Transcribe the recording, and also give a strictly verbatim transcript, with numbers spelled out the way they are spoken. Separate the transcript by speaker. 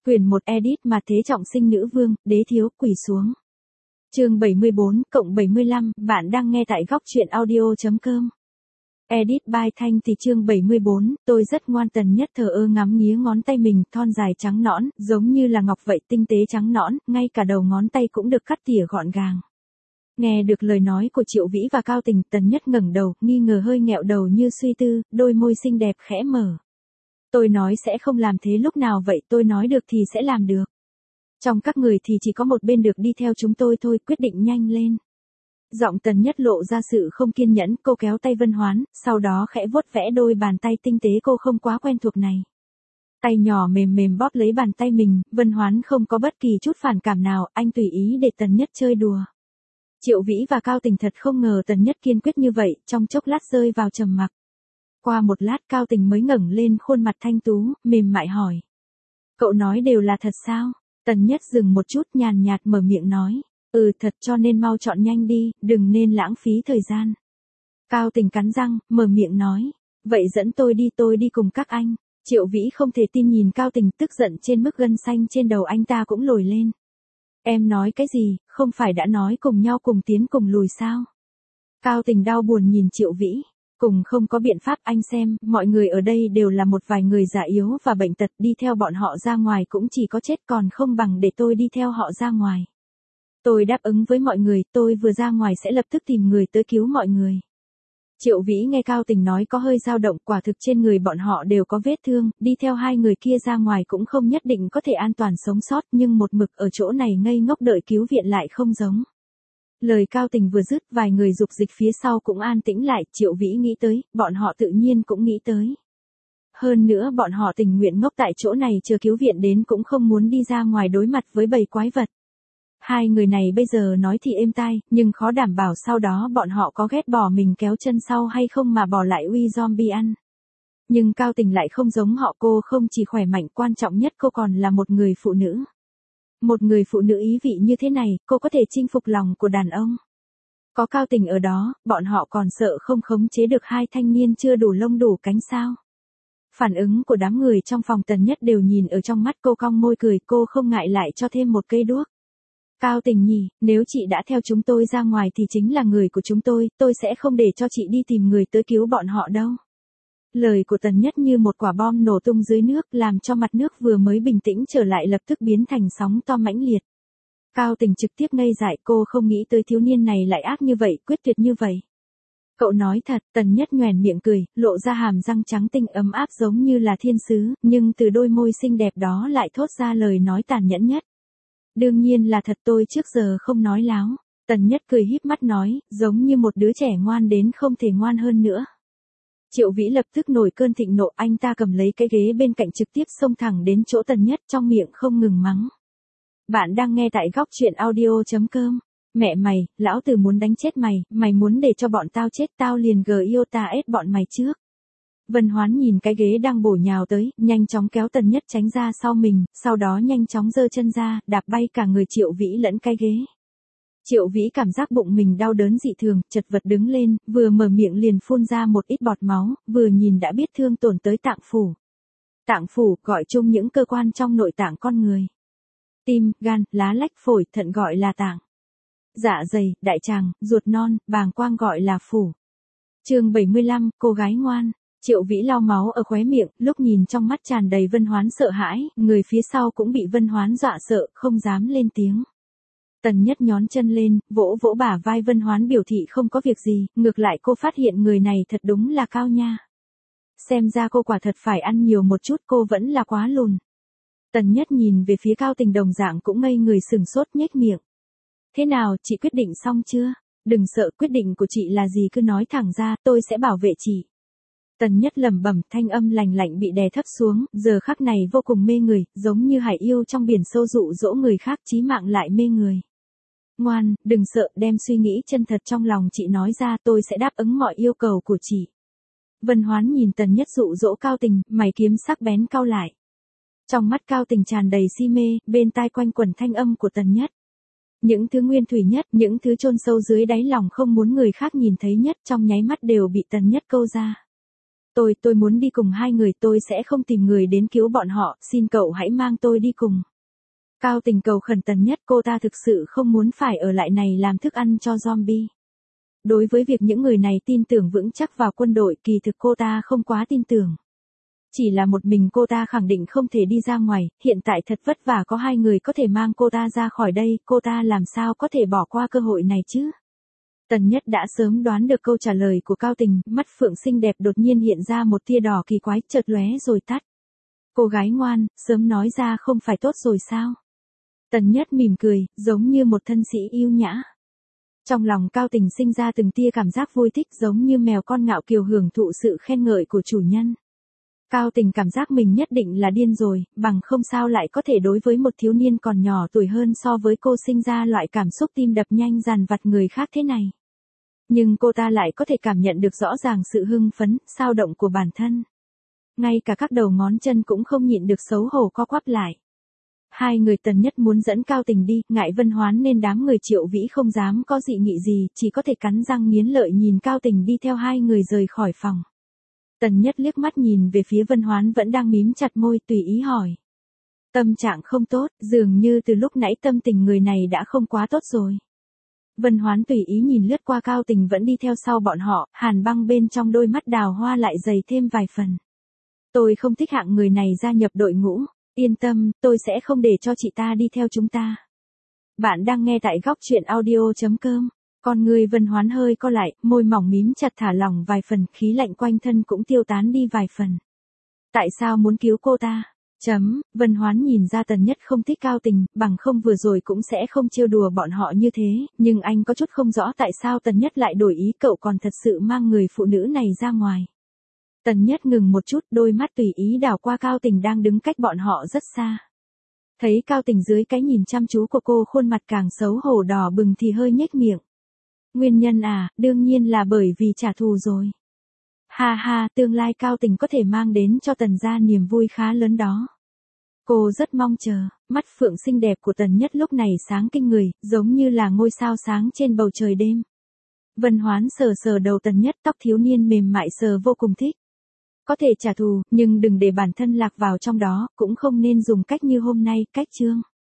Speaker 1: Quyển một edit mà thế trọng sinh nữ vương, đế thiếu, quỳ xuống. Chương bảy mươi bốn cộng bảy mươi lăm, bạn đang nghe tại góc truyện audio.com. Edit by Thanh thì chương bảy mươi bốn, tôi rất ngoan. Tần Nhất thờ ơ ngắm nghía ngón tay mình, thon dài trắng nõn, giống như là ngọc vậy, tinh tế trắng nõn, ngay cả đầu ngón tay cũng được cắt tỉa gọn gàng. Nghe được lời nói của Triệu Vĩ và Cao Tình, Tần Nhất ngẩng đầu, nghi ngờ hơi nghẹo đầu như suy tư, đôi môi xinh đẹp khẽ mở. Tôi nói sẽ không làm thế lúc nào vậy, tôi nói được thì sẽ làm được. Trong các người thì chỉ có một bên được đi theo chúng tôi thôi, quyết định nhanh lên. Giọng Tần Nhất lộ ra sự không kiên nhẫn, cô kéo tay Vân Hoán, sau đó khẽ vuốt vẽ đôi bàn tay tinh tế cô không quá quen thuộc này. Tay nhỏ mềm mềm bóp lấy bàn tay mình, Vân Hoán không có bất kỳ chút phản cảm nào, anh tùy ý để Tần Nhất chơi đùa. Triệu Vĩ và Cao Tình thật không ngờ Tần Nhất kiên quyết như vậy, trong chốc lát rơi vào trầm mặc. Qua một lát Cao Tình mới ngẩng lên, khuôn mặt thanh tú, mềm mại hỏi. Cậu nói đều là thật sao? Tần Nhất dừng một chút, nhàn nhạt mở miệng nói. Ừ, thật, cho nên mau chọn nhanh đi, đừng nên lãng phí thời gian. Cao Tình cắn răng, mở miệng nói. Vậy dẫn tôi đi, tôi đi cùng các anh. Triệu Vĩ không thể tin nhìn Cao Tình, tức giận trên mức gân xanh trên đầu anh ta cũng nổi lên. Em nói cái gì, không phải đã nói cùng nhau cùng tiến cùng lùi sao? Cao Tình đau buồn nhìn Triệu Vĩ. Cùng không có biện pháp, anh xem, mọi người ở đây đều là một vài người già yếu và bệnh tật, đi theo bọn họ ra ngoài cũng chỉ có chết, còn không bằng để tôi đi theo họ ra ngoài. Tôi đáp ứng với mọi người, tôi vừa ra ngoài sẽ lập tức tìm người tới cứu mọi người. Triệu Vĩ nghe Cao Tình nói có hơi dao động, quả thực trên người bọn họ đều có vết thương, đi theo hai người kia ra ngoài cũng không nhất định có thể an toàn sống sót, nhưng một mực ở chỗ này ngây ngốc đợi cứu viện lại không giống. Lời Cao Tình vừa dứt, vài người dục dịch phía sau cũng an tĩnh lại, Triệu Vĩ nghĩ tới, bọn họ tự nhiên cũng nghĩ tới. Hơn nữa bọn họ tình nguyện ngốc tại chỗ này chờ cứu viện đến cũng không muốn đi ra ngoài đối mặt với bầy quái vật. Hai người này bây giờ nói thì êm tai, nhưng khó đảm bảo sau đó bọn họ có ghét bỏ mình kéo chân sau hay không mà bỏ lại uy zombie ăn. Nhưng Cao Tình lại không giống họ, cô không chỉ khỏe mạnh, quan trọng nhất cô còn là một người phụ nữ. Một người phụ nữ ý vị như thế này, cô có thể chinh phục lòng của đàn ông. Có Cao Tình ở đó, bọn họ còn sợ không khống chế được hai thanh niên chưa đủ lông đủ cánh sao. Phản ứng của đám người trong phòng Tần Nhất đều nhìn ở trong mắt cô, cong môi cười, cô không ngại lại cho thêm một cây đuốc. Cao Tình nhỉ, nếu chị đã theo chúng tôi ra ngoài thì chính là người của chúng tôi, tôi sẽ không để cho chị đi tìm người tới cứu bọn họ đâu. Lời của Tần Nhất như một quả bom nổ tung dưới nước, làm cho mặt nước vừa mới bình tĩnh trở lại lập tức biến thành sóng to mãnh liệt. Cao Tình trực tiếp ngây dại, cô không nghĩ tới thiếu niên này lại ác như vậy, quyết tuyệt như vậy. Cậu nói thật, Tần Nhất nhoẻn miệng cười, lộ ra hàm răng trắng tinh ấm áp giống như là thiên sứ, nhưng từ đôi môi xinh đẹp đó lại thốt ra lời nói tàn nhẫn nhất. Đương nhiên là thật, tôi trước giờ không nói láo. Tần Nhất cười híp mắt nói, giống như một đứa trẻ ngoan đến không thể ngoan hơn nữa. Triệu Vĩ lập tức nổi cơn thịnh nộ, anh ta cầm lấy cái ghế bên cạnh trực tiếp xông thẳng đến chỗ Tần Nhất, trong miệng không ngừng mắng. Bạn đang nghe tại góc truyện audio.com. Mẹ mày, lão tử muốn đánh chết mày, mày muốn để cho bọn tao chết, tao liền gờ yêu ta ết bọn mày trước. Vân Hoán nhìn cái ghế đang bổ nhào tới, nhanh chóng kéo Tần Nhất tránh ra sau mình, sau đó nhanh chóng giơ chân ra, đạp bay cả người Triệu Vĩ lẫn cái ghế. Triệu Vĩ cảm giác bụng mình đau đớn dị thường, chật vật đứng lên, vừa mở miệng liền phun ra một ít bọt máu, vừa nhìn đã biết thương tổn tới tạng phủ. Tạng phủ gọi chung những cơ quan trong nội tạng con người. Tim, gan, lá lách, phổi, thận gọi là tạng. Dạ dày, đại tràng, ruột non, bàng quang gọi là phủ. Chương bảy mươi lăm, cô gái ngoan. Triệu Vĩ lau máu ở khóe miệng, lúc nhìn trong mắt tràn đầy Vân Hoán sợ hãi, người phía sau cũng bị Vân Hoán dọa sợ, không dám lên tiếng. Tần Nhất nhón chân lên, vỗ vỗ bả vai Vân Hoán biểu thị không có việc gì, ngược lại cô phát hiện người này thật đúng là cao nha. Xem ra cô quả thật phải ăn nhiều một chút, cô vẫn là quá lùn. Tần Nhất nhìn về phía Cao Tình đồng dạng cũng ngây người sừng sốt nhếch miệng. Thế nào, chị quyết định xong chưa? Đừng sợ, quyết định của chị là gì cứ nói thẳng ra, tôi sẽ bảo vệ chị. Tần Nhất lẩm bẩm, thanh âm lành lạnh bị đè thấp xuống, giờ khắc này vô cùng mê người, giống như hải yêu trong biển sâu dụ dỗ người khác, chí mạng lại mê người. Ngoan, đừng sợ, đem suy nghĩ chân thật trong lòng chị nói ra, tôi sẽ đáp ứng mọi yêu cầu của chị. Vân Hoán nhìn Tần Nhất dụ dỗ Cao Tình, mày kiếm sắc bén cau lại. Trong mắt Cao Tình tràn đầy si mê, bên tai quanh quẩn thanh âm của Tần Nhất. Những thứ nguyên thủy nhất, những thứ chôn sâu dưới đáy lòng không muốn người khác nhìn thấy nhất, trong nháy mắt đều bị Tần Nhất câu ra. Tôi, tôi muốn đi cùng hai người, tôi sẽ không tìm người đến cứu bọn họ, xin cậu hãy mang tôi đi cùng. Cao Tình cầu khẩn Tần Nhất, cô ta thực sự không muốn phải ở lại này làm thức ăn cho zombie. Đối với việc những người này tin tưởng vững chắc vào quân đội, kỳ thực cô ta không quá tin tưởng. Chỉ là một mình cô ta khẳng định không thể đi ra ngoài, hiện tại thật vất vả có hai người có thể mang cô ta ra khỏi đây, cô ta làm sao có thể bỏ qua cơ hội này chứ? Tần Nhất đã sớm đoán được câu trả lời của Cao Tình, mắt phượng xinh đẹp đột nhiên hiện ra một tia đỏ kỳ quái, chợt lóe rồi tắt. Cô gái ngoan, sớm nói ra không phải tốt rồi sao? Tần Nhất mỉm cười, giống như một thân sĩ yêu nhã. Trong lòng Cao Tình sinh ra từng tia cảm giác vui thích, giống như mèo con ngạo kiều hưởng thụ sự khen ngợi của chủ nhân. Cao Tình cảm giác mình nhất định là điên rồi, bằng không sao lại có thể đối với một thiếu niên còn nhỏ tuổi hơn so với cô sinh ra loại cảm xúc tim đập nhanh dằn vặt người khác thế này. Nhưng cô ta lại có thể cảm nhận được rõ ràng sự hưng phấn, xao động của bản thân. Ngay cả các đầu ngón chân cũng không nhịn được xấu hổ co quắp lại. Hai người Tần Nhất muốn dẫn Cao Tình đi, ngại Vân Hoán nên đám người Triệu Vĩ không dám có dị nghị gì, chỉ có thể cắn răng nghiến lợi nhìn Cao Tình đi theo hai người rời khỏi phòng. Tần Nhất liếc mắt nhìn về phía Vân Hoán vẫn đang mím chặt môi, tùy ý hỏi. Tâm trạng không tốt, dường như từ lúc nãy tâm tình người này đã không quá tốt rồi. Vân Hoán tùy ý nhìn lướt qua Cao Tình vẫn đi theo sau bọn họ, hàn băng bên trong đôi mắt đào hoa lại dày thêm vài phần. Tôi không thích hạng người này gia nhập đội ngũ, yên tâm, tôi sẽ không để cho chị ta đi theo chúng ta. Bạn đang nghe tại góc truyện audio chấm com. Con người Vân Hoán hơi co lại, môi mỏng mím chặt thả lỏng vài phần, khí lạnh quanh thân cũng tiêu tán đi vài phần. Tại sao muốn cứu cô ta? Chấm, Vân Hoán nhìn ra Tần Nhất không thích Cao Tình, bằng không vừa rồi cũng sẽ không trêu đùa bọn họ như thế, nhưng anh có chút không rõ tại sao Tần Nhất lại đổi ý, cậu còn thật sự mang người phụ nữ này ra ngoài. Tần Nhất ngừng một chút, đôi mắt tùy ý đảo qua Cao Tình đang đứng cách bọn họ rất xa. Thấy Cao Tình dưới cái nhìn chăm chú của cô khuôn mặt càng xấu hổ đỏ bừng thì hơi nhếch miệng. Nguyên nhân à, đương nhiên là bởi vì trả thù rồi. Ha ha, tương lai Cao Tình có thể mang đến cho Tần gia niềm vui khá lớn đó. Cô rất mong chờ, mắt phượng xinh đẹp của Tần Nhất lúc này sáng kinh người, giống như là ngôi sao sáng trên bầu trời đêm. Vân Hoán sờ sờ đầu Tần Nhất, tóc thiếu niên mềm mại sờ vô cùng thích. Có thể trả thù, nhưng đừng để bản thân lạc vào trong đó, cũng không nên dùng cách như hôm nay, cách Trương.